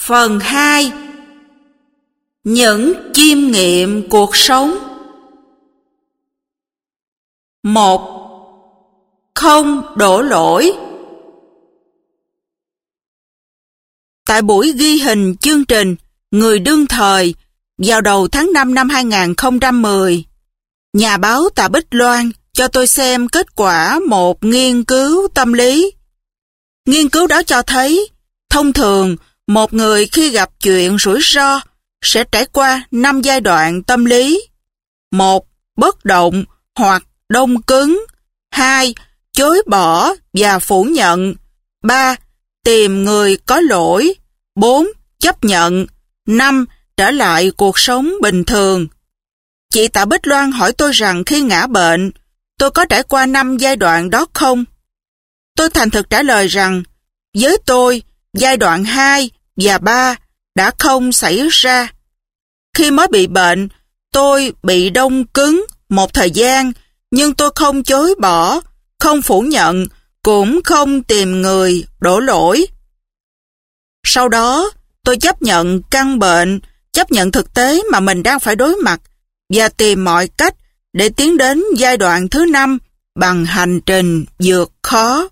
Phần 2. Những chiêm nghiệm cuộc sống. 1. Không đổ lỗi. Tại buổi ghi hình chương trình Người đương thời vào đầu tháng 5 năm 2010, nhà báo Tạ Bích Loan cho tôi xem kết quả một nghiên cứu tâm lý. Nghiên cứu đó cho thấy, thông thường, một người khi gặp chuyện rủi ro sẽ trải qua 5 giai đoạn tâm lý. 1. Bất động hoặc đông cứng. 2. Chối bỏ và phủ nhận. 3. Tìm người có lỗi. 4. Chấp nhận. 5. Trở lại cuộc sống bình thường. Chị Tạ Bích Loan hỏi tôi rằng khi ngã bệnh, tôi có trải qua 5 giai đoạn đó không? Tôi thành thực trả lời rằng, với tôi, giai đoạn 2 và 3 đã không xảy ra. Khi mới bị bệnh, tôi bị đông cứng một thời gian, nhưng tôi không chối bỏ, không phủ nhận, cũng không tìm người đổ lỗi. Sau đó, tôi chấp nhận căn bệnh, chấp nhận thực tế mà mình đang phải đối mặt và tìm mọi cách để tiến đến giai đoạn thứ 5 bằng hành trình vượt khó.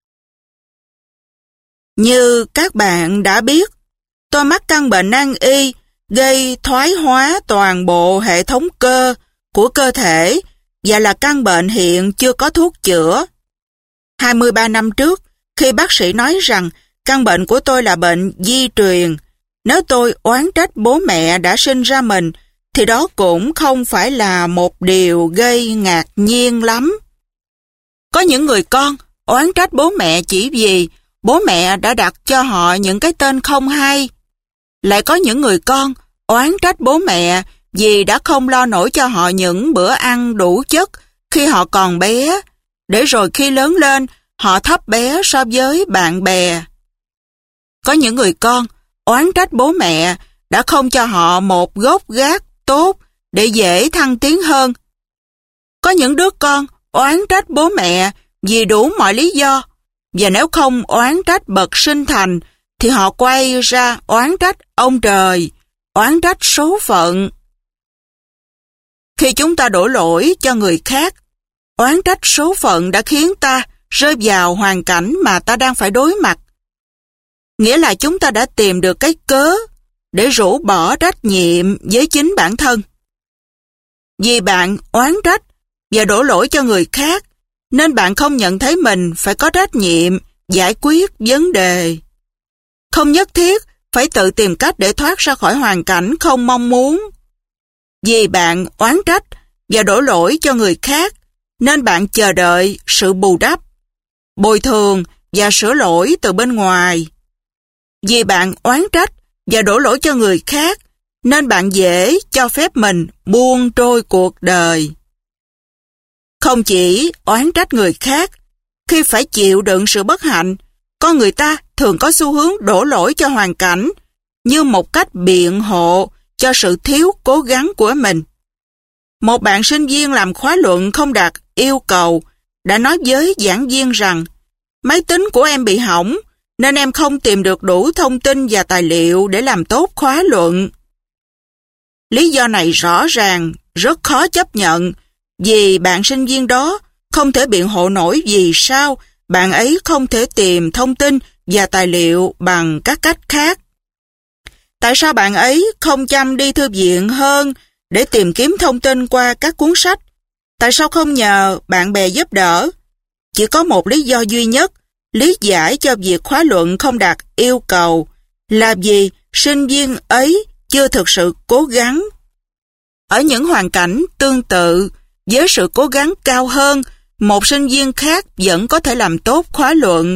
Như các bạn đã biết, tôi mắc căn bệnh nan y gây thoái hóa toàn bộ hệ thống cơ của cơ thể và là căn bệnh hiện chưa có thuốc chữa. 23 năm trước, khi bác sĩ nói rằng căn bệnh của tôi là bệnh di truyền, nếu tôi oán trách bố mẹ đã sinh ra mình, thì đó cũng không phải là một điều gây ngạc nhiên lắm. Có những người con oán trách bố mẹ chỉ vì bố mẹ đã đặt cho họ những cái tên không hay. Lại có những người con oán trách bố mẹ vì đã không lo nổi cho họ những bữa ăn đủ chất khi họ còn bé, để rồi khi lớn lên họ thấp bé so với bạn bè. Có những người con oán trách bố mẹ đã không cho họ một gốc gác tốt để dễ thăng tiến hơn. Có những đứa con oán trách bố mẹ vì đủ mọi lý do, và nếu không oán trách bậc sinh thành thì họ quay ra oán trách ông trời, oán trách số phận. Khi chúng ta đổ lỗi cho người khác, oán trách số phận đã khiến ta rơi vào hoàn cảnh mà ta đang phải đối mặt. Nghĩa là chúng ta đã tìm được cái cớ để rũ bỏ trách nhiệm với chính bản thân. Vì bạn oán trách và đổ lỗi cho người khác, nên bạn không nhận thấy mình phải có trách nhiệm giải quyết vấn đề. Không nhất thiết phải tự tìm cách để thoát ra khỏi hoàn cảnh không mong muốn. Vì bạn oán trách và đổ lỗi cho người khác, nên bạn chờ đợi sự bù đắp, bồi thường và sửa lỗi từ bên ngoài. Vì bạn oán trách và đổ lỗi cho người khác, nên bạn dễ cho phép mình buông trôi cuộc đời. Không chỉ oán trách người khác, khi phải chịu đựng sự bất hạnh, con người ta thường có xu hướng đổ lỗi cho hoàn cảnh như một cách biện hộ cho sự thiếu cố gắng của mình. Một bạn sinh viên làm khóa luận không đạt yêu cầu đã nói với giảng viên rằng máy tính của em bị hỏng nên em không tìm được đủ thông tin và tài liệu để làm tốt khóa luận. Lý do này rõ ràng rất khó chấp nhận vì bạn sinh viên đó không thể biện hộ nổi vì sao bạn ấy không thể tìm thông tin và tài liệu bằng các cách khác. Tại sao bạn ấy không chăm đi thư viện hơn để tìm kiếm thông tin qua các cuốn sách? Tại sao không nhờ bạn bè giúp đỡ? Chỉ có một lý do duy nhất lý giải cho việc khóa luận không đạt yêu cầu là vì sinh viên ấy chưa thực sự cố gắng. Ở những hoàn cảnh tương tự, với sự cố gắng cao hơn, một sinh viên khác vẫn có thể làm tốt khóa luận.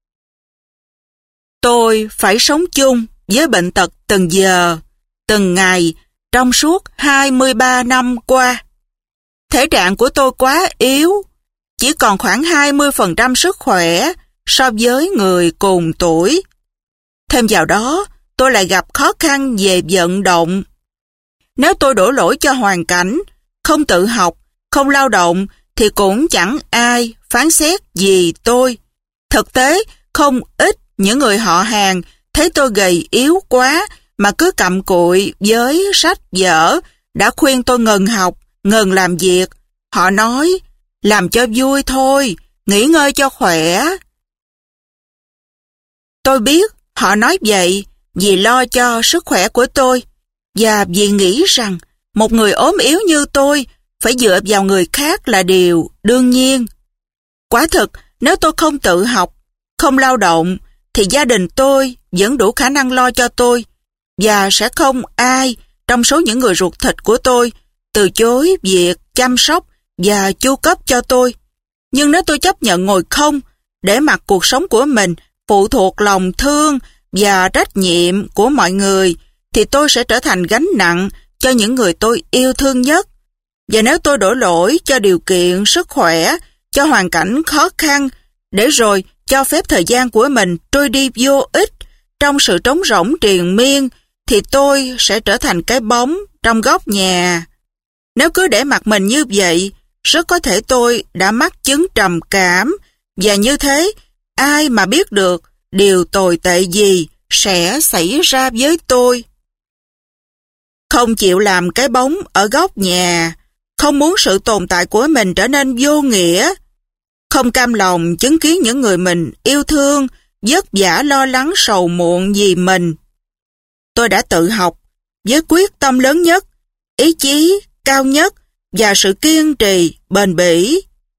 Tôi phải sống chung với bệnh tật từng giờ, từng ngày, trong suốt 23 năm qua. Thể trạng của tôi quá yếu, chỉ còn khoảng 20% sức khỏe so với người cùng tuổi. Thêm vào đó, tôi lại gặp khó khăn về vận động. Nếu tôi đổ lỗi cho hoàn cảnh, không tự học, không lao động, thì cũng chẳng ai phán xét gì tôi. Thực tế, không ít những người họ hàng thấy tôi gầy yếu quá mà cứ cặm cụi với sách vở, đã khuyên tôi ngừng học, ngừng làm việc. Họ nói, làm cho vui thôi, nghỉ ngơi cho khỏe. Tôi biết họ nói vậy vì lo cho sức khỏe của tôi, và vì nghĩ rằng một người ốm yếu như tôi phải dựa vào người khác là điều đương nhiên. Quả thực, nếu tôi không tự học, không lao động, thì gia đình tôi vẫn đủ khả năng lo cho tôi, và sẽ không ai trong số những người ruột thịt của tôi từ chối việc chăm sóc và chu cấp cho tôi. Nhưng nếu tôi chấp nhận ngồi không, để mặc cuộc sống của mình phụ thuộc lòng thương và trách nhiệm của mọi người, thì tôi sẽ trở thành gánh nặng cho những người tôi yêu thương nhất. Và nếu tôi đổ lỗi cho điều kiện sức khỏe, cho hoàn cảnh khó khăn, để rồi cho phép thời gian của mình trôi đi vô ích trong sự trống rỗng triền miên, thì tôi sẽ trở thành cái bóng trong góc nhà. Nếu cứ để mặc mình như vậy, rất có thể tôi đã mắc chứng trầm cảm, và như thế, ai mà biết được điều tồi tệ gì sẽ xảy ra với tôi. Không chịu làm cái bóng ở góc nhà, không muốn sự tồn tại của mình trở nên vô nghĩa, không cam lòng chứng kiến những người mình yêu thương vất vả lo lắng sầu muộn vì mình. Tôi đã tự học với quyết tâm lớn nhất, ý chí cao nhất và sự kiên trì bền bỉ.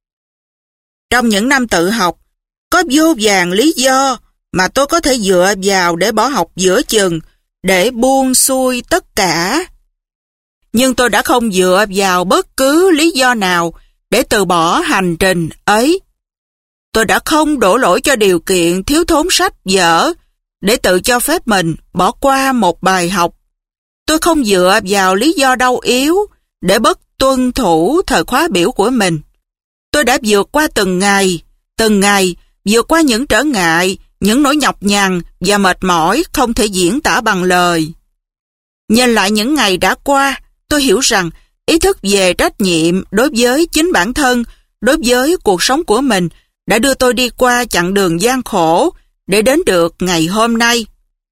Trong những năm tự học, có vô vàn lý do mà tôi có thể dựa vào để bỏ học giữa chừng, để buông xuôi tất cả. Nhưng tôi đã không dựa vào bất cứ lý do nào để từ bỏ hành trình ấy. Tôi đã không đổ lỗi cho điều kiện thiếu thốn sách vở để tự cho phép mình bỏ qua một bài học. Tôi không dựa vào lý do đau yếu để bất tuân thủ thời khóa biểu của mình. Tôi đã vượt qua từng ngày, vượt qua những trở ngại, những nỗi nhọc nhằn và mệt mỏi không thể diễn tả bằng lời. Nhìn lại những ngày đã qua, tôi hiểu rằng ý thức về trách nhiệm đối với chính bản thân, đối với cuộc sống của mình đã đưa tôi đi qua chặng đường gian khổ để đến được ngày hôm nay.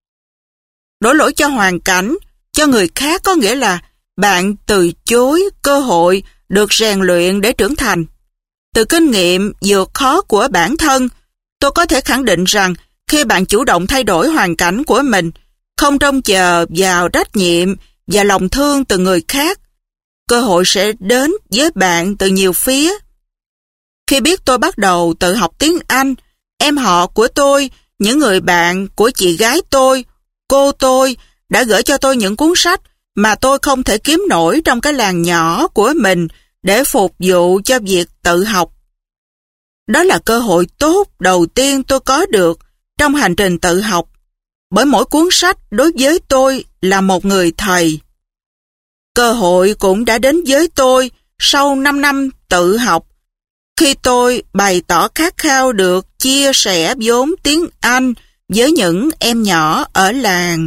Đổ lỗi cho hoàn cảnh, cho người khác có nghĩa là bạn từ chối cơ hội được rèn luyện để trưởng thành. Từ kinh nghiệm vượt khó của bản thân, tôi có thể khẳng định rằng khi bạn chủ động thay đổi hoàn cảnh của mình, không trông chờ vào trách nhiệm và lòng thương từ người khác, cơ hội sẽ đến với bạn từ nhiều phía. Khi biết tôi bắt đầu tự học tiếng Anh, em họ của tôi, những người bạn của chị gái tôi, cô tôi đã gửi cho tôi những cuốn sách mà tôi không thể kiếm nổi trong cái làng nhỏ của mình để phục vụ cho việc tự học. Đó là cơ hội tốt đầu tiên tôi có được trong hành trình tự học, bởi mỗi cuốn sách đối với tôi là một người thầy. Cơ hội cũng đã đến với tôi sau 5 năm tự học, khi tôi bày tỏ khát khao được chia sẻ vốn tiếng Anh với những em nhỏ ở làng.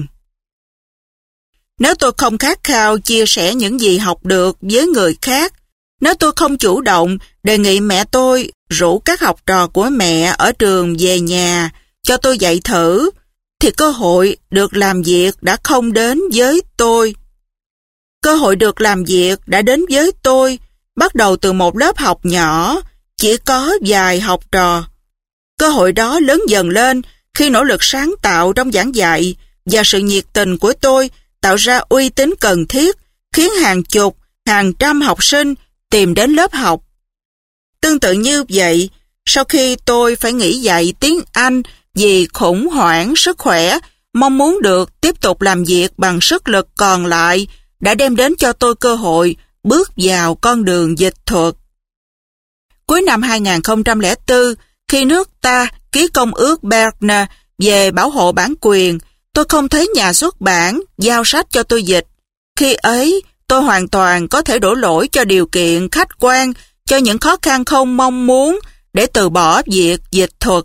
Nếu tôi không khát khao chia sẻ những gì học được với người khác, nếu tôi không chủ động đề nghị mẹ tôi rủ các học trò của mẹ ở trường về nhà cho tôi dạy thử, thì cơ hội được làm việc đã không đến với tôi. Cơ hội được làm việc đã đến với tôi bắt đầu từ một lớp học nhỏ, chỉ có vài học trò. Cơ hội đó lớn dần lên khi nỗ lực sáng tạo trong giảng dạy và sự nhiệt tình của tôi tạo ra uy tín cần thiết, khiến hàng chục, hàng trăm học sinh tìm đến lớp học. Tương tự như vậy, sau khi tôi phải nghỉ dạy tiếng Anh vì khủng hoảng sức khỏe, mong muốn được tiếp tục làm việc bằng sức lực còn lại đã đem đến cho tôi cơ hội bước vào con đường dịch thuật. Cuối năm 2004, khi nước ta ký công ước Berne về bảo hộ bản quyền, tôi không thấy nhà xuất bản giao sách cho tôi dịch. Khi ấy, tôi hoàn toàn có thể đổ lỗi cho điều kiện khách quan, cho những khó khăn không mong muốn để từ bỏ việc dịch thuật.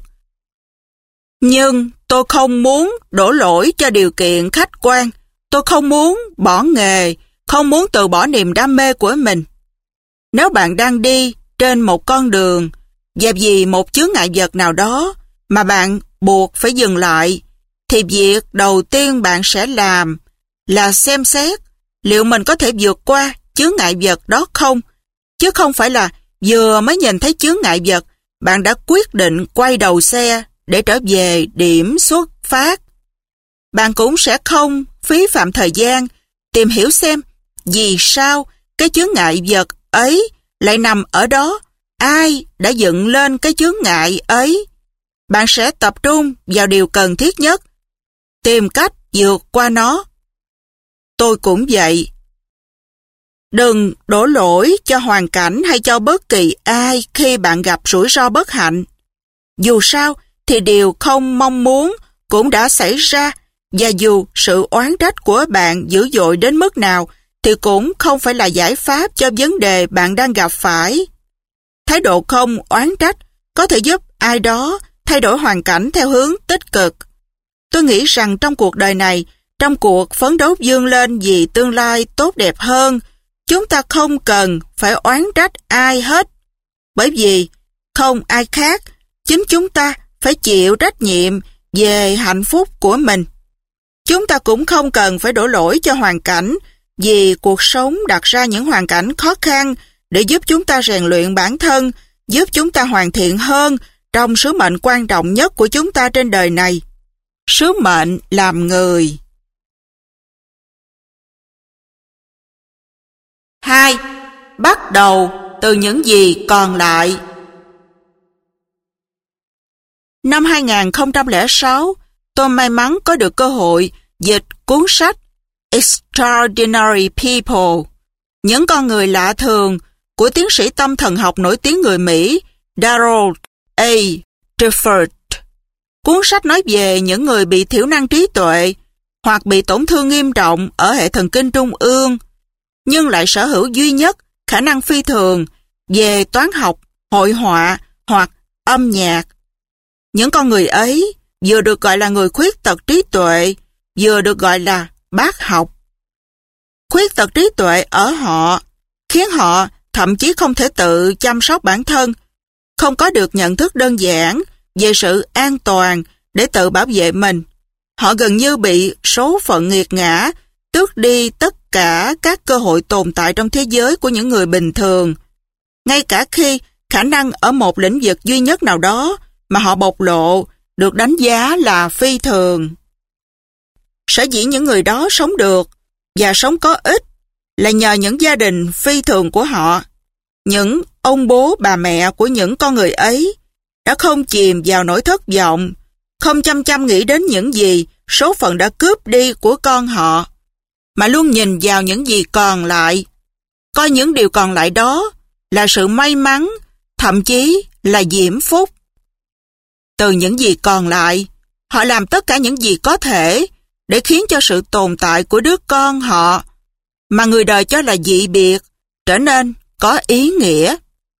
Nhưng tôi không muốn đổ lỗi cho điều kiện khách quan. Tôi không muốn bỏ nghề, không muốn từ bỏ niềm đam mê của mình. Nếu bạn đang đi trên một con đường và vì một chướng ngại vật nào đó mà bạn buộc phải dừng lại, thì việc đầu tiên bạn sẽ làm là xem xét liệu mình có thể vượt qua chướng ngại vật đó không, chứ không phải là vừa mới nhìn thấy chướng ngại vật, bạn đã quyết định quay đầu xe để trở về điểm xuất phát. Bạn cũng sẽ không phí phạm thời gian tìm hiểu xem vì sao cái chướng ngại vật ấy lại nằm ở đó, ai đã dựng lên cái chướng ngại ấy. Bạn sẽ tập trung vào điều cần thiết nhất, tìm cách vượt qua nó. Tôi cũng vậy. Đừng đổ lỗi cho hoàn cảnh hay cho bất kỳ ai khi bạn gặp rủi ro bất hạnh. Dù sao thì điều không mong muốn cũng đã xảy ra, và dù sự oán trách của bạn dữ dội đến mức nào thì cũng không phải là giải pháp cho vấn đề bạn đang gặp phải. Thái độ không oán trách có thể giúp ai đó thay đổi hoàn cảnh theo hướng tích cực. Tôi nghĩ rằng trong cuộc đời này, trong cuộc phấn đấu vươn lên vì tương lai tốt đẹp hơn, chúng ta không cần phải oán trách ai hết. Bởi vì không ai khác, chính chúng ta phải chịu trách nhiệm về hạnh phúc của mình. Chúng ta cũng không cần phải đổ lỗi cho hoàn cảnh, vì cuộc sống đặt ra những hoàn cảnh khó khăn để giúp chúng ta rèn luyện bản thân, giúp chúng ta hoàn thiện hơn trong sứ mệnh quan trọng nhất của chúng ta trên đời này, sứ mệnh làm người. 2. Bắt đầu từ những gì còn lại. Năm 2006, tôi may mắn có được cơ hội dịch cuốn sách Extraordinary People, những con người lạ thường của tiến sĩ tâm thần học nổi tiếng người Mỹ Darrell A. Drifford. Cuốn sách nói về những người bị thiểu năng trí tuệ hoặc bị tổn thương nghiêm trọng ở hệ thần kinh trung ương, nhưng lại sở hữu duy nhất khả năng phi thường về toán học, hội họa hoặc âm nhạc. Những con người ấy vừa được gọi là người khuyết tật trí tuệ, vừa được gọi là bác học. Khuyết tật trí tuệ ở họ khiến họ thậm chí không thể tự chăm sóc bản thân, không có được nhận thức đơn giản về sự an toàn để tự bảo vệ mình. Họ gần như bị số phận nghiệt ngã tước đi tất cả các cơ hội tồn tại trong thế giới của những người bình thường, ngay cả khi khả năng ở một lĩnh vực duy nhất nào đó mà họ bộc lộ được đánh giá là phi thường. Sở dĩ những người đó sống được và sống có ích là nhờ những gia đình phi thường của họ. Những ông bố bà mẹ của những con người ấy đã không chìm vào nỗi thất vọng, không chăm chăm nghĩ đến những gì số phận đã cướp đi của con họ, mà luôn nhìn vào những gì còn lại, coi những điều còn lại đó là sự may mắn, thậm chí là diễm phúc. Từ những gì còn lại, họ làm tất cả những gì có thể để khiến cho sự tồn tại của đứa con họ, mà người đời cho là dị biệt, trở nên có ý nghĩa.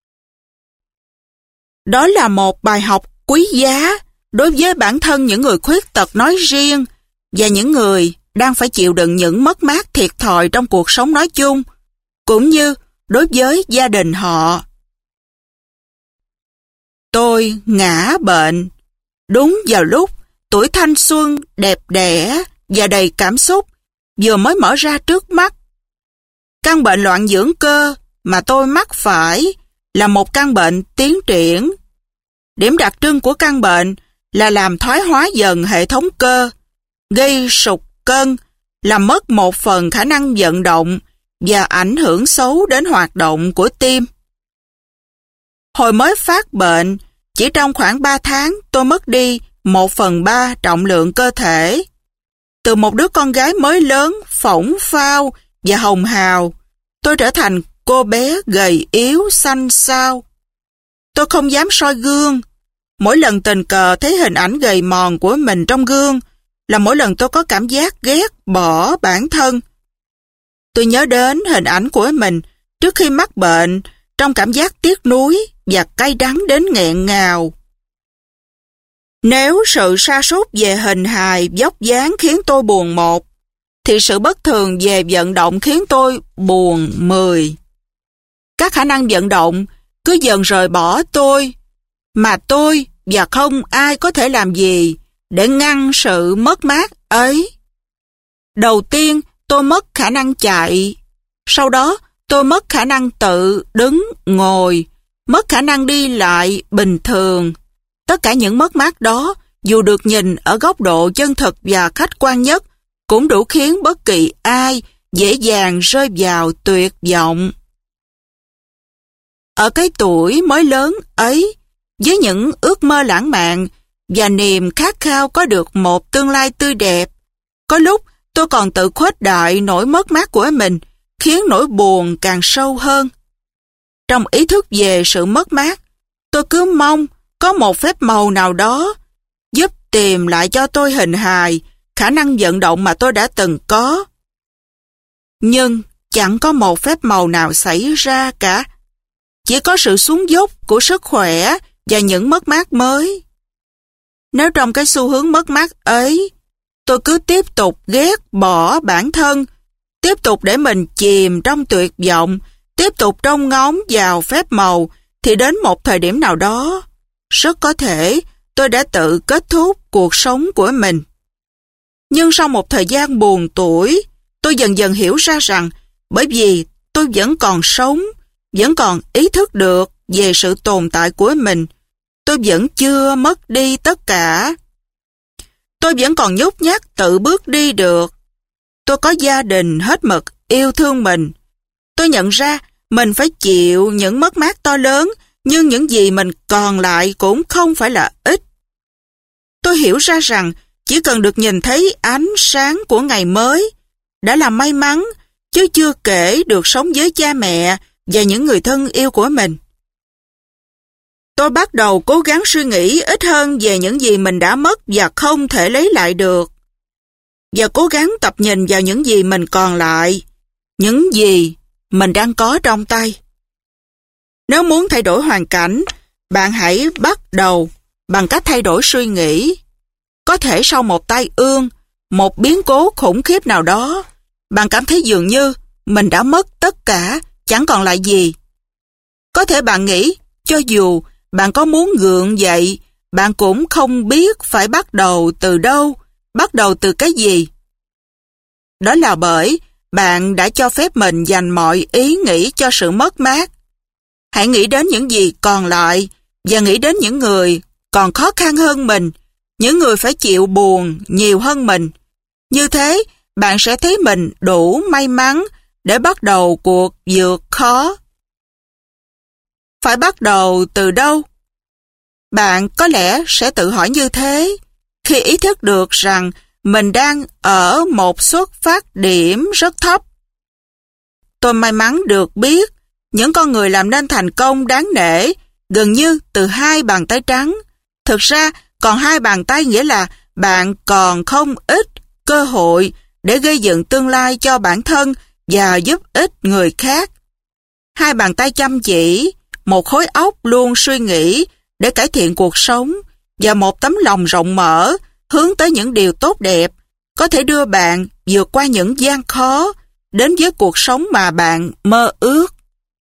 Đó là một bài học quý giá đối với bản thân những người khuyết tật nói riêng và những người đang phải chịu đựng những mất mát thiệt thòi trong cuộc sống nói chung, cũng như đối với gia đình họ. Tôi ngã bệnh đúng vào lúc tuổi thanh xuân đẹp đẽ và đầy cảm xúc vừa mới mở ra trước mắt. Căn bệnh loạn dưỡng cơ mà tôi mắc phải là một căn bệnh tiến triển. Điểm đặc trưng của căn bệnh là làm thoái hóa dần hệ thống cơ, gây sụt cân, làm mất một phần khả năng vận động và ảnh hưởng xấu đến hoạt động của tim. Hồi mới phát bệnh, chỉ trong khoảng 3 tháng tôi mất đi 1/3 trọng lượng cơ thể. Từ một đứa con gái mới lớn, phỗng phao và hồng hào, tôi trở thành cô bé gầy yếu, xanh xao. Tôi không dám soi gương. Mỗi lần tình cờ thấy hình ảnh gầy mòn của mình trong gương là mỗi lần tôi có cảm giác ghét bỏ bản thân. Tôi nhớ đến hình ảnh của mình trước khi mắc bệnh trong cảm giác tiếc nuối và cay đắng đến nghẹn ngào. Nếu sự sa sút về hình hài, vóc dáng khiến tôi buồn 1, thì sự bất thường về vận động khiến tôi buồn 10. Các khả năng vận động cứ dần rời bỏ tôi, mà tôi và không ai có thể làm gì để ngăn sự mất mát ấy. Đầu tiên, tôi mất khả năng chạy. Sau đó, tôi mất khả năng tự đứng, ngồi, mất khả năng đi lại bình thường. Tất cả những mất mát đó, dù được nhìn ở góc độ chân thực và khách quan nhất, cũng đủ khiến bất kỳ ai dễ dàng rơi vào tuyệt vọng. Ở cái tuổi mới lớn ấy, với những ước mơ lãng mạn và niềm khát khao có được một tương lai tươi đẹp, có lúc tôi còn tự khuếch đại nỗi mất mát của mình, khiến nỗi buồn càng sâu hơn. Trong ý thức về sự mất mát, tôi cứ mong có một phép màu nào đó giúp tìm lại cho tôi hình hài, khả năng vận động mà tôi đã từng có. Nhưng chẳng có một phép màu nào xảy ra cả. Chỉ có sự xuống dốc của sức khỏe và những mất mát mới. Nếu trong cái xu hướng mất mát ấy, tôi cứ tiếp tục ghét bỏ bản thân, tiếp tục để mình chìm trong tuyệt vọng, tiếp tục trông ngóng vào phép màu, thì đến một thời điểm nào đó, rất có thể tôi đã tự kết thúc cuộc sống của mình. Nhưng sau một thời gian buồn tủi, tôi dần dần hiểu ra rằng bởi vì tôi vẫn còn sống, vẫn còn ý thức được về sự tồn tại của mình, tôi vẫn chưa mất đi tất cả. Tôi vẫn còn nhút nhát tự bước đi được. Tôi có gia đình hết mực yêu thương mình. Tôi nhận ra mình phải chịu những mất mát to lớn, nhưng những gì mình còn lại cũng không phải là ít. Tôi hiểu ra rằng chỉ cần được nhìn thấy ánh sáng của ngày mới đã là may mắn, chứ chưa kể được sống với cha mẹ và những người thân yêu của mình. Tôi bắt đầu cố gắng suy nghĩ ít hơn về những gì mình đã mất và không thể lấy lại được, và cố gắng tập nhìn vào những gì mình còn lại, những gì mình đang có trong tay. Nếu muốn thay đổi hoàn cảnh, bạn hãy bắt đầu bằng cách thay đổi suy nghĩ. Có thể sau một tai ương, một biến cố khủng khiếp nào đó, bạn cảm thấy dường như mình đã mất tất cả, chẳng còn lại gì. Có thể bạn nghĩ, cho dù bạn có muốn gượng dậy, bạn cũng không biết phải bắt đầu từ đâu, bắt đầu từ cái gì. Đó là bởi bạn đã cho phép mình dành mọi ý nghĩ cho sự mất mát. Hãy nghĩ đến những gì còn lại và nghĩ đến những người còn khó khăn hơn mình, những người phải chịu buồn nhiều hơn mình. Như thế, bạn sẽ thấy mình đủ may mắn để bắt đầu cuộc vượt khó. Phải bắt đầu từ đâu? Bạn có lẽ sẽ tự hỏi như thế khi ý thức được rằng mình đang ở một xuất phát điểm rất thấp. Tôi may mắn được biết những con người làm nên thành công đáng nể gần như từ 2 bàn tay trắng. Thực ra, còn 2 bàn tay nghĩa là bạn còn không ít cơ hội để gây dựng tương lai cho bản thân và giúp ích người khác. 2 bàn tay chăm chỉ, một khối óc luôn suy nghĩ để cải thiện cuộc sống và một tấm lòng rộng mở hướng tới những điều tốt đẹp có thể đưa bạn vượt qua những gian khó đến với cuộc sống mà bạn mơ ước.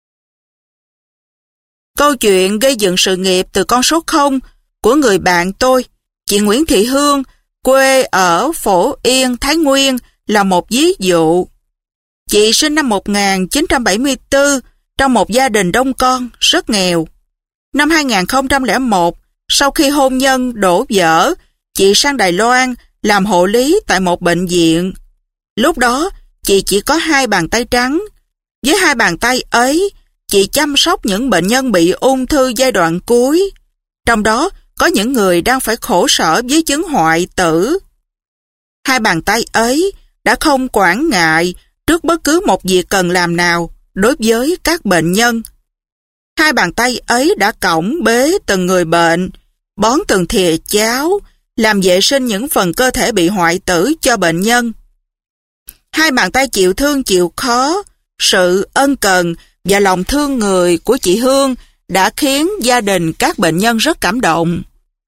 Câu chuyện gây dựng sự nghiệp từ con số 0 của người bạn tôi, chị Nguyễn Thị Hương, quê ở Phổ Yên, Thái Nguyên là một ví dụ. Chị sinh năm 1974 trong một gia đình đông con, rất nghèo. Năm 2001, sau khi hôn nhân đổ vỡ, chị sang Đài Loan làm hộ lý tại một bệnh viện. Lúc đó, chị chỉ có 2 bàn tay trắng. Với 2 bàn tay ấy, chị chăm sóc những bệnh nhân bị ung thư giai đoạn cuối. Trong đó, có những người đang phải khổ sở với chứng hoại tử. 2 bàn tay ấy đã không quản ngại trước bất cứ một việc cần làm nào đối với các bệnh nhân. 2 bàn tay ấy đã cõng bế từng người bệnh, bón từng thìa cháo, làm vệ sinh những phần cơ thể bị hoại tử cho bệnh nhân. 2 bàn tay chịu thương chịu khó, sự ân cần và lòng thương người của chị Hương đã khiến gia đình các bệnh nhân rất cảm động.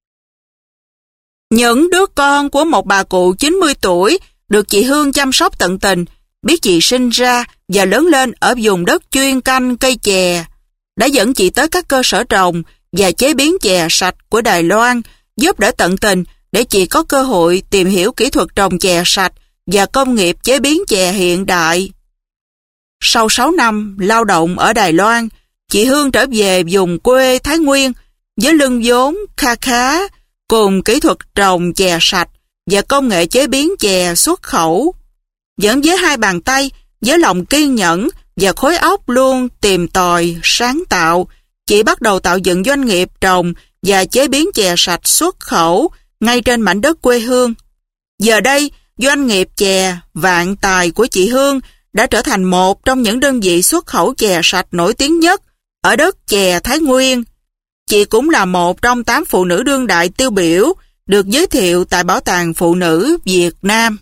Những đứa con của một bà cụ 90 tuổi được chị Hương chăm sóc tận tình, biết chị sinh ra và lớn lên ở vùng đất chuyên canh cây chè, đã dẫn chị tới các cơ sở trồng và chế biến chè sạch của Đài Loan, giúp đỡ tận tình để chị có cơ hội tìm hiểu kỹ thuật trồng chè sạch và công nghiệp chế biến chè hiện đại. Sau 6 năm lao động ở Đài Loan, chị Hương trở về vùng quê Thái Nguyên với lương vốn kha khá cùng kỹ thuật trồng chè sạch và công nghệ chế biến chè xuất khẩu. Vẫn với hai bàn tay, với lòng kiên nhẫn và khối óc luôn tìm tòi, sáng tạo, chị bắt đầu tạo dựng doanh nghiệp trồng và chế biến chè sạch xuất khẩu ngay trên mảnh đất quê hương. Giờ đây, doanh nghiệp chè Vạn Tài của chị Hương đã trở thành một trong những đơn vị xuất khẩu chè sạch nổi tiếng nhất ở đất chè Thái Nguyên. Chị cũng là một trong 8 phụ nữ đương đại tiêu biểu được giới thiệu tại Bảo tàng Phụ nữ Việt Nam.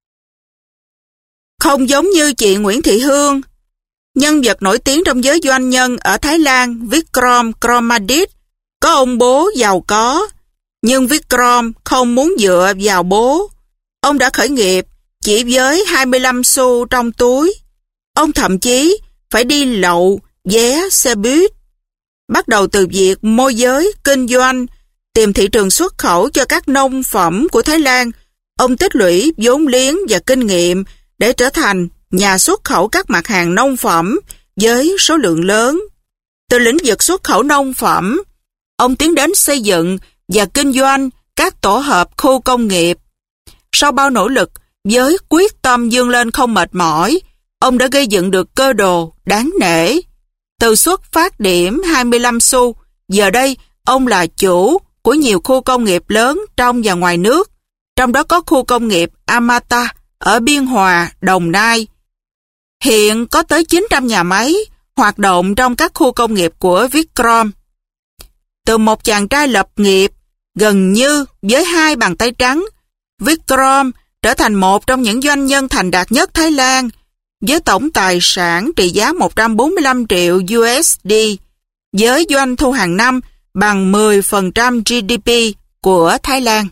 Không giống như chị Nguyễn Thị Hương, nhân vật nổi tiếng trong giới doanh nhân ở Thái Lan Vikram Kromadit có ông bố giàu có, nhưng Vikram không muốn dựa vào bố. Ông đã khởi nghiệp chỉ với 25 xu trong túi. Ông thậm chí phải đi lậu vé xe buýt. Bắt đầu từ việc môi giới, kinh doanh, tìm thị trường xuất khẩu cho các nông phẩm của Thái Lan, ông tích lũy vốn liếng và kinh nghiệm để trở thành nhà xuất khẩu các mặt hàng nông phẩm với số lượng lớn. Từ lĩnh vực xuất khẩu nông phẩm, ông tiến đến xây dựng và kinh doanh các tổ hợp khu công nghiệp. Sau bao nỗ lực, với quyết tâm vươn lên không mệt mỏi, ông đã gây dựng được cơ đồ đáng nể. Từ xuất phát điểm 25 xu, giờ đây ông là chủ của nhiều khu công nghiệp lớn trong và ngoài nước, trong đó có khu công nghiệp Amata ở Biên Hòa, Đồng Nai. Hiện có tới 900 nhà máy hoạt động trong các khu công nghiệp của Vikram. Từ một chàng trai lập nghiệp gần như với hai bàn tay trắng, Vikram trở thành một trong những doanh nhân thành đạt nhất Thái Lan, với tổng tài sản trị giá 145 triệu USD, với doanh thu hàng năm bằng 10% GDP của Thái Lan.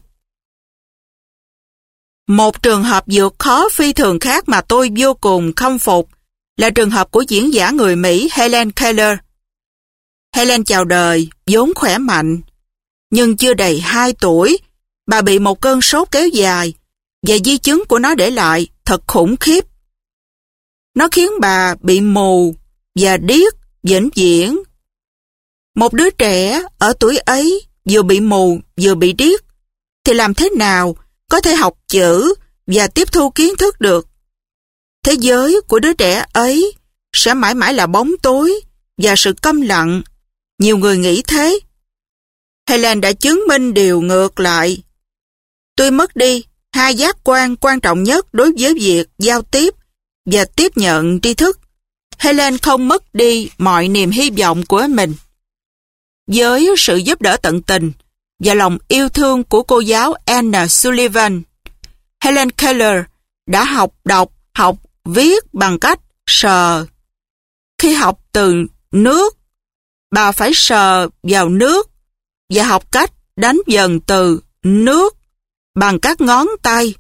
Một trường hợp vượt khó phi thường khác mà tôi vô cùng khâm phục là trường hợp của diễn giả người Mỹ Helen Keller. Helen chào đời vốn khỏe mạnh, nhưng chưa đầy 2 tuổi, bà bị một cơn sốt kéo dài và di chứng của nó để lại thật khủng khiếp. Nó khiến bà bị mù và điếc vĩnh viễn. Một đứa trẻ ở tuổi ấy vừa bị mù vừa bị điếc thì làm thế nào có thể học chữ và tiếp thu kiến thức được? Thế giới của đứa trẻ ấy sẽ mãi mãi là bóng tối và sự câm lặng. Nhiều người nghĩ thế. Helen đã chứng minh điều ngược lại. Tôi mất đi hai giác quan quan trọng nhất đối với việc giao tiếp và tiếp nhận tri thức. Helen không mất đi mọi niềm hy vọng của mình. Với sự giúp đỡ tận tình và lòng yêu thương của cô giáo Anna Sullivan, Helen Keller đã học đọc, học viết bằng cách sờ. Khi học từ nước, bà phải sờ vào nước và học cách đánh vần từ nước bằng các ngón tay.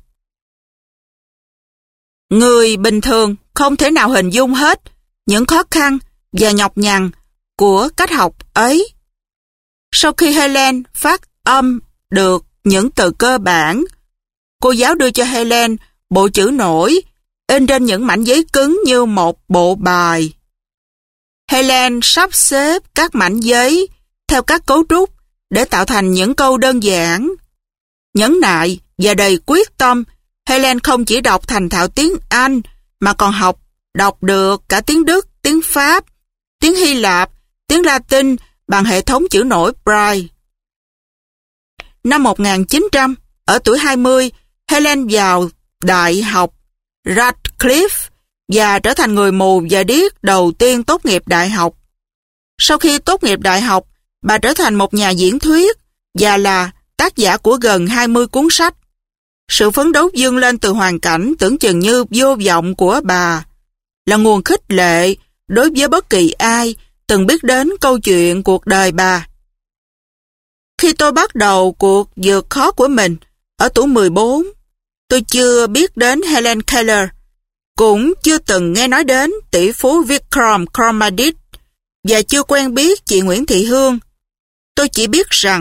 Người bình thường không thể nào hình dung hết những khó khăn và nhọc nhằn của cách học ấy. Sau khi Helen phát âm được những từ cơ bản, cô giáo đưa cho Helen bộ chữ nổi in trên những mảnh giấy cứng như một bộ bài. Helen sắp xếp các mảnh giấy theo các cấu trúc để tạo thành những câu đơn giản. Nhẫn nại và đầy quyết tâm, Helen không chỉ đọc thành thạo tiếng Anh mà còn đọc được cả tiếng Đức, tiếng Pháp, tiếng Hy Lạp, tiếng Latin bằng hệ thống chữ nổi Braille. Năm 1900, ở tuổi 20, Helen vào Đại học Radcliffe và trở thành người mù và điếc đầu tiên tốt nghiệp đại học. Sau khi tốt nghiệp đại học, bà trở thành một nhà diễn thuyết và là tác giả của gần 20 cuốn sách. Sự phấn đấu vươn lên từ hoàn cảnh tưởng chừng như vô vọng của bà là nguồn khích lệ đối với bất kỳ ai từng biết đến câu chuyện cuộc đời bà. Khi tôi bắt đầu cuộc vượt khó của mình ở tuổi 14, tôi chưa biết đến Helen Keller, cũng chưa từng nghe nói đến tỷ phú Vikram Kromadit và chưa quen biết chị Nguyễn Thị Hương. Tôi chỉ biết rằng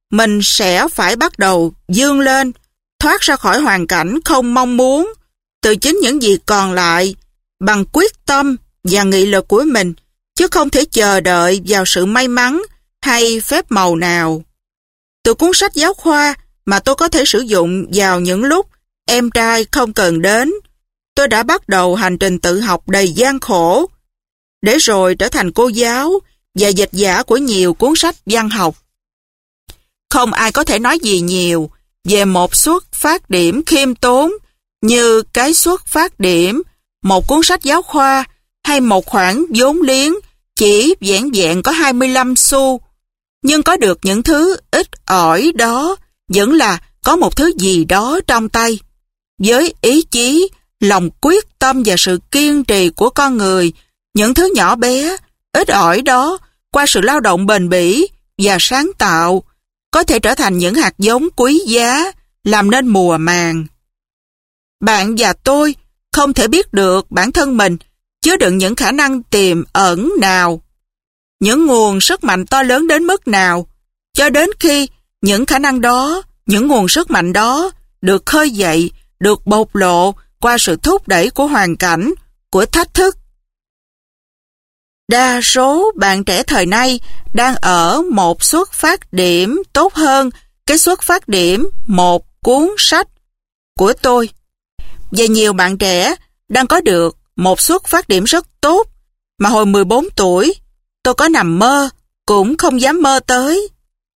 mình sẽ phải bắt đầu vươn lên, thoát ra khỏi hoàn cảnh không mong muốn, từ chính những gì còn lại, bằng quyết tâm và nghị lực của mình, chứ không thể chờ đợi vào sự may mắn hay phép màu nào. Từ cuốn sách giáo khoa mà tôi có thể sử dụng vào những lúc em trai không cần đến, tôi đã bắt đầu hành trình tự học đầy gian khổ, để rồi trở thành cô giáo và dịch giả của nhiều cuốn sách văn học. Không ai có thể nói gì nhiều về một xuất phát điểm khiêm tốn như cái xuất phát điểm một cuốn sách giáo khoa hay một khoản vốn liếng chỉ vẻn vẹn có 25 xu. Nhưng có được những thứ ít ỏi đó vẫn là có một thứ gì đó trong tay. Với ý chí, lòng quyết tâm và sự kiên trì của con người, những thứ nhỏ bé, ít ỏi đó, qua sự lao động bền bỉ và sáng tạo, có thể trở thành những hạt giống quý giá, làm nên mùa màng. Bạn và tôi không thể biết được bản thân mình chứa đựng những khả năng tiềm ẩn nào, những nguồn sức mạnh to lớn đến mức nào, cho đến khi những khả năng đó, những nguồn sức mạnh đó được khơi dậy, được bộc lộ qua sự thúc đẩy của hoàn cảnh, của thách thức. Đa số bạn trẻ thời nay đang ở một xuất phát điểm tốt hơn cái xuất phát điểm một cuốn sách của tôi. Và nhiều bạn trẻ đang có được một xuất phát điểm rất tốt mà hồi 14 tuổi tôi có nằm mơ cũng không dám mơ tới.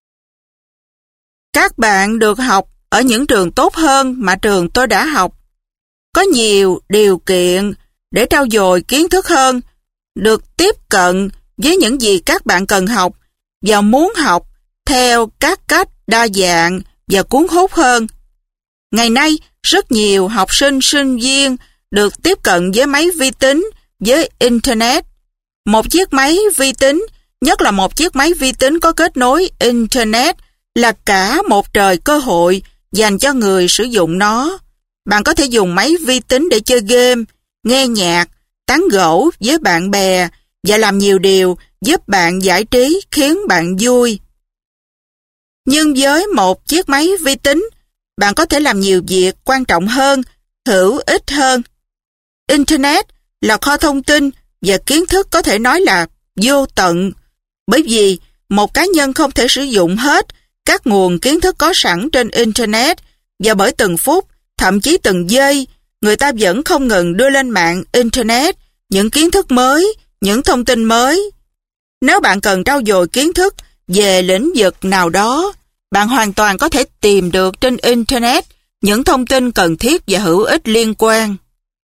Các bạn được học ở những trường tốt hơn mà trường tôi đã học, có nhiều điều kiện để trau dồi kiến thức hơn, được tiếp cận với những gì các bạn cần học và muốn học theo các cách đa dạng và cuốn hút hơn. Ngày nay, rất nhiều học sinh, sinh viên được tiếp cận với máy vi tính, với Internet. Một chiếc máy vi tính, nhất là một chiếc máy vi tính có kết nối Internet, là cả một trời cơ hội dành cho người sử dụng nó. Bạn có thể dùng máy vi tính để chơi game, nghe nhạc, tán gẫu với bạn bè và làm nhiều điều giúp bạn giải trí, khiến bạn vui. Nhưng với một chiếc máy vi tính, bạn có thể làm nhiều việc quan trọng hơn, hữu ích hơn. Internet là kho thông tin và kiến thức có thể nói là vô tận, bởi vì một cá nhân không thể sử dụng hết các nguồn kiến thức có sẵn trên Internet, và bởi từng phút, thậm chí từng giây, người ta vẫn không ngừng đưa lên mạng Internet những kiến thức mới, những thông tin mới. Nếu bạn cần trau dồi kiến thức về lĩnh vực nào đó, bạn hoàn toàn có thể tìm được trên Internet những thông tin cần thiết và hữu ích liên quan.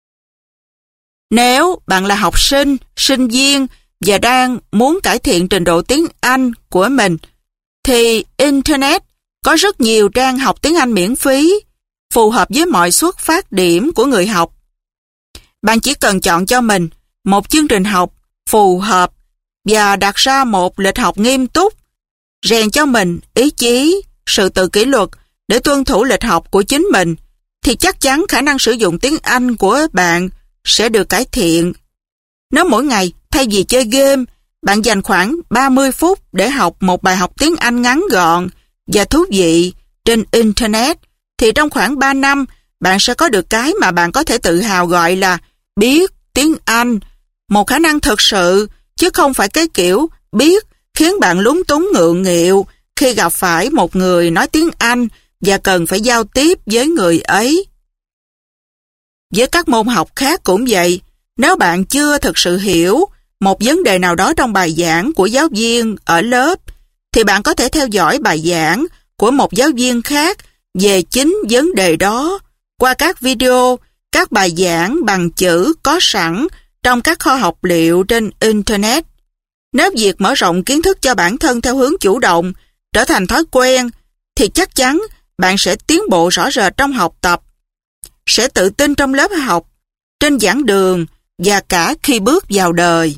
Nếu bạn là học sinh, sinh viên và đang muốn cải thiện trình độ tiếng Anh của mình, thì Internet có rất nhiều trang học tiếng Anh miễn phí, phù hợp với mọi xuất phát điểm của người học. Bạn chỉ cần chọn cho mình một chương trình học phù hợp và đặt ra một lịch học nghiêm túc, rèn cho mình ý chí, sự tự kỷ luật để tuân thủ lịch học của chính mình, thì chắc chắn khả năng sử dụng tiếng Anh của bạn sẽ được cải thiện. Nếu mỗi ngày thay vì chơi game, bạn dành khoảng 30 phút để học một bài học tiếng Anh ngắn gọn và thú vị trên Internet, thì trong khoảng 3 năm, bạn sẽ có được cái mà bạn có thể tự hào gọi là biết tiếng Anh, một khả năng thực sự, chứ không phải cái kiểu biết khiến bạn lúng túng ngượng nghịu khi gặp phải một người nói tiếng Anh và cần phải giao tiếp với người ấy. Với các môn học khác cũng vậy, nếu bạn chưa thực sự hiểu một vấn đề nào đó trong bài giảng của giáo viên ở lớp, thì bạn có thể theo dõi bài giảng của một giáo viên khác về chính vấn đề đó qua các video, các bài giảng bằng chữ có sẵn trong các kho học liệu trên Internet. Nếu việc mở rộng kiến thức cho bản thân theo hướng chủ động trở thành thói quen, thì chắc chắn bạn sẽ tiến bộ rõ rệt trong học tập, sẽ tự tin trong lớp học, trên giảng đường và cả khi bước vào đời.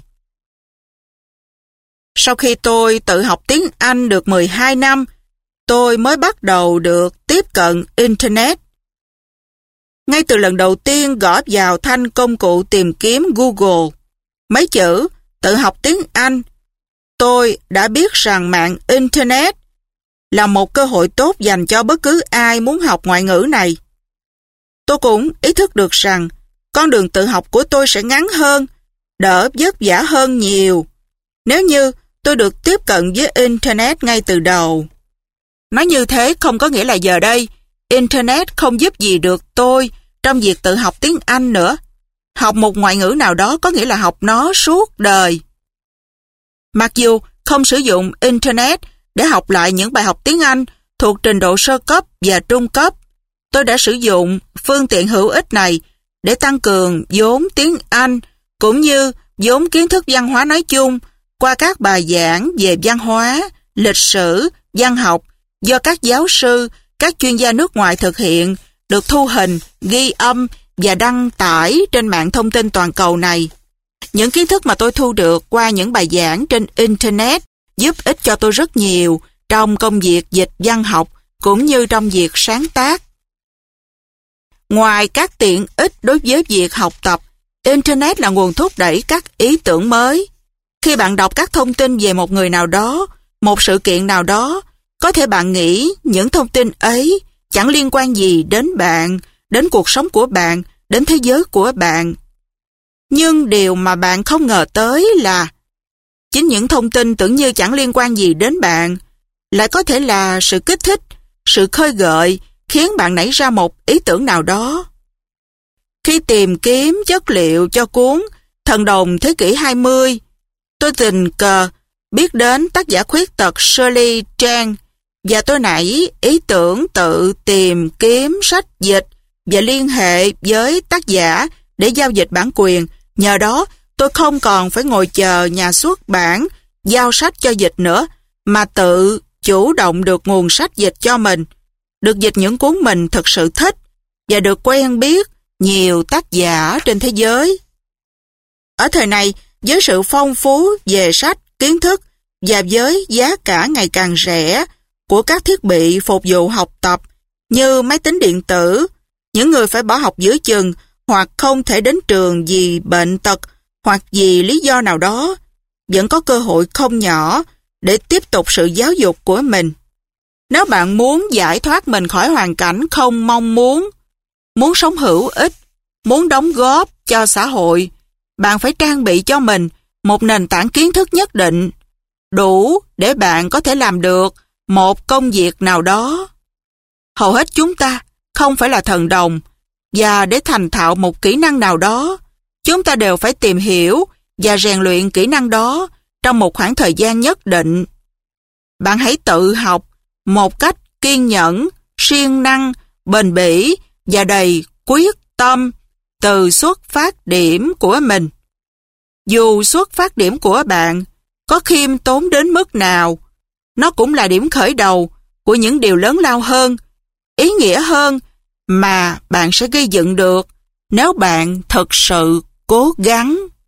Sau khi tôi tự học tiếng Anh được 12 năm, tôi mới bắt đầu được tiếp cận Internet. Ngay từ lần đầu tiên gõ vào thanh công cụ tìm kiếm Google mấy chữ tự học tiếng Anh, tôi đã biết rằng mạng Internet là một cơ hội tốt dành cho bất cứ ai muốn học ngoại ngữ này. Tôi cũng ý thức được rằng con đường tự học của tôi sẽ ngắn hơn, đỡ vất vả hơn nhiều, nếu như tôi được tiếp cận với Internet ngay từ đầu. Nói như thế không có nghĩa là giờ đây, Internet không giúp gì được tôi trong việc tự học tiếng Anh nữa. Học một ngoại ngữ nào đó có nghĩa là học nó suốt đời. Mặc dù không sử dụng Internet để học lại những bài học tiếng Anh thuộc trình độ sơ cấp và trung cấp, tôi đã sử dụng phương tiện hữu ích này để tăng cường vốn tiếng Anh cũng như vốn kiến thức văn hóa nói chung qua các bài giảng về văn hóa, lịch sử, văn học do các giáo sư, các chuyên gia nước ngoài thực hiện, được thu hình, ghi âm và đăng tải trên mạng thông tin toàn cầu này. Những kiến thức mà tôi thu được qua những bài giảng trên Internet giúp ích cho tôi rất nhiều trong công việc dịch văn học cũng như trong việc sáng tác. Ngoài các tiện ích đối với việc học tập, Internet là nguồn thúc đẩy các ý tưởng mới. Khi bạn đọc các thông tin về một người nào đó, một sự kiện nào đó, có thể bạn nghĩ những thông tin ấy chẳng liên quan gì đến bạn, đến cuộc sống của bạn, đến thế giới của bạn. Nhưng điều mà bạn không ngờ tới là chính những thông tin tưởng như chẳng liên quan gì đến bạn lại có thể là sự kích thích, sự khơi gợi khiến bạn nảy ra một ý tưởng nào đó. Khi tìm kiếm chất liệu cho cuốn Thần đồng thế kỷ 20, tôi tình cờ biết đến tác giả khuyết tật Shirley Chan và tôi nảy ý tưởng tự tìm kiếm sách dịch và liên hệ với tác giả để giao dịch bản quyền. Nhờ đó, tôi không còn phải ngồi chờ nhà xuất bản giao sách cho dịch nữa, mà tự chủ động được nguồn sách dịch cho mình, được dịch những cuốn mình thực sự thích và được quen biết nhiều tác giả trên thế giới. Ở thời này, với sự phong phú về sách, kiến thức và với giá cả ngày càng rẻ của các thiết bị phục vụ học tập như máy tính điện tử, những người phải bỏ học giữa chừng hoặc không thể đến trường vì bệnh tật hoặc vì lý do nào đó, vẫn có cơ hội không nhỏ để tiếp tục sự giáo dục của mình. Nếu bạn muốn giải thoát mình khỏi hoàn cảnh không mong muốn sống hữu ích, muốn đóng góp cho xã hội, bạn phải trang bị cho mình một nền tảng kiến thức nhất định, đủ để bạn có thể làm được một công việc nào đó. Hầu hết chúng ta không phải là thần đồng, và để thành thạo một kỹ năng nào đó, chúng ta đều phải tìm hiểu và rèn luyện kỹ năng đó trong một khoảng thời gian nhất định. Bạn hãy tự học một cách kiên nhẫn, siêng năng, bền bỉ và đầy quyết tâm từ xuất phát điểm của mình. Dù xuất phát điểm của bạn có khiêm tốn đến mức nào, nó cũng là điểm khởi đầu của những điều lớn lao hơn, ý nghĩa hơn mà bạn sẽ gây dựng được nếu bạn thật sự cố gắng.